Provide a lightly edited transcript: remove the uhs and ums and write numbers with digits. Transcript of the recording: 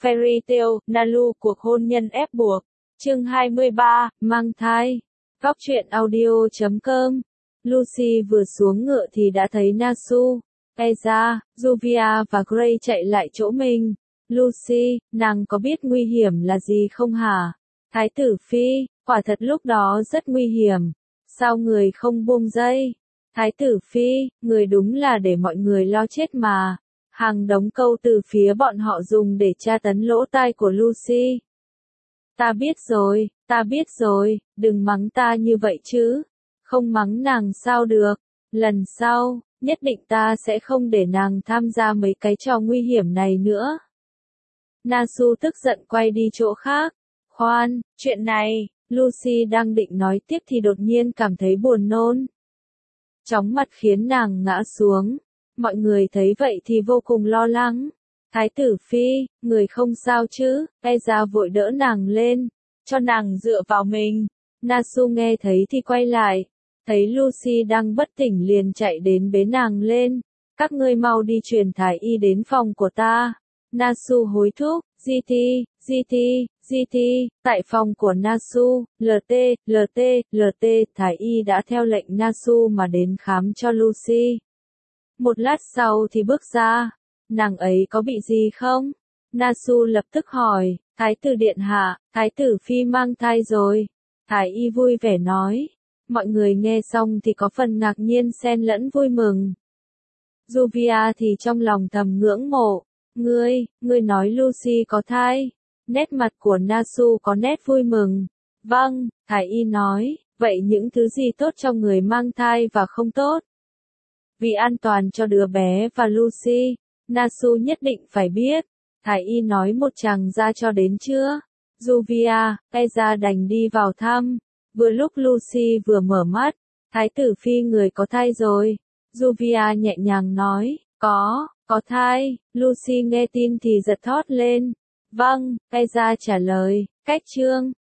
Fairy Tail, Nalu, cuộc hôn nhân ép buộc. Chương 23, mang thai. Góc truyện audio.com. Lucy vừa xuống ngựa thì đã thấy Nasu, Eza, Juvia và Gray chạy lại chỗ mình. Lucy, nàng có biết nguy hiểm là gì không hả? Thái tử phi, quả thật lúc đó rất nguy hiểm. Sao người không buông dây? Thái tử phi, người đúng là để mọi người lo chết mà. Hàng đống câu từ phía bọn họ dùng để tra tấn lỗ tai của Lucy. Ta biết rồi, đừng mắng ta như vậy chứ. Không mắng nàng sao được. Lần sau, nhất định ta sẽ không để nàng tham gia mấy cái trò nguy hiểm này nữa. Nasu tức giận quay đi chỗ khác. Khoan, chuyện này, Lucy đang định nói tiếp thì đột nhiên cảm thấy buồn nôn. Chóng mặt khiến nàng ngã xuống. Mọi người thấy vậy thì vô cùng lo lắng. Thái tử phi, người không sao chứ? Eza vội đỡ nàng lên, cho nàng dựa vào mình. Nasu nghe thấy thì quay lại, thấy Lucy đang bất tỉnh liền chạy đến bế nàng lên. Các ngươi mau đi truyền thái y đến phòng của ta. Nasu hối thúc. GT, tại phòng của Nasu, LT, thái y đã theo lệnh Nasu mà đến khám cho Lucy. Một lát sau thì bước ra. Nàng ấy có bị gì không? Nasu lập tức hỏi. Thái tử điện hạ, thái tử phi mang thai rồi. Thái y vui vẻ nói. Mọi người nghe xong thì có phần ngạc nhiên xen lẫn vui mừng. Juvia thì trong lòng thầm ngưỡng mộ. Ngươi nói Lucy có thai. Nét mặt của Nasu có nét vui mừng. Vâng, thái y nói. Vậy những thứ gì tốt cho người mang thai và không tốt? Vì an toàn cho đứa bé và Lucy, Nasu nhất định phải biết. Thái y nói một chàng ra cho đến trưa. Juvia, Eza đành đi vào thăm. Vừa lúc Lucy vừa mở mắt, thái tử phi người có thai rồi. Juvia nhẹ nhàng nói, có thai. Lucy nghe tin thì giật thót lên. Vâng, Eza trả lời, cách chương.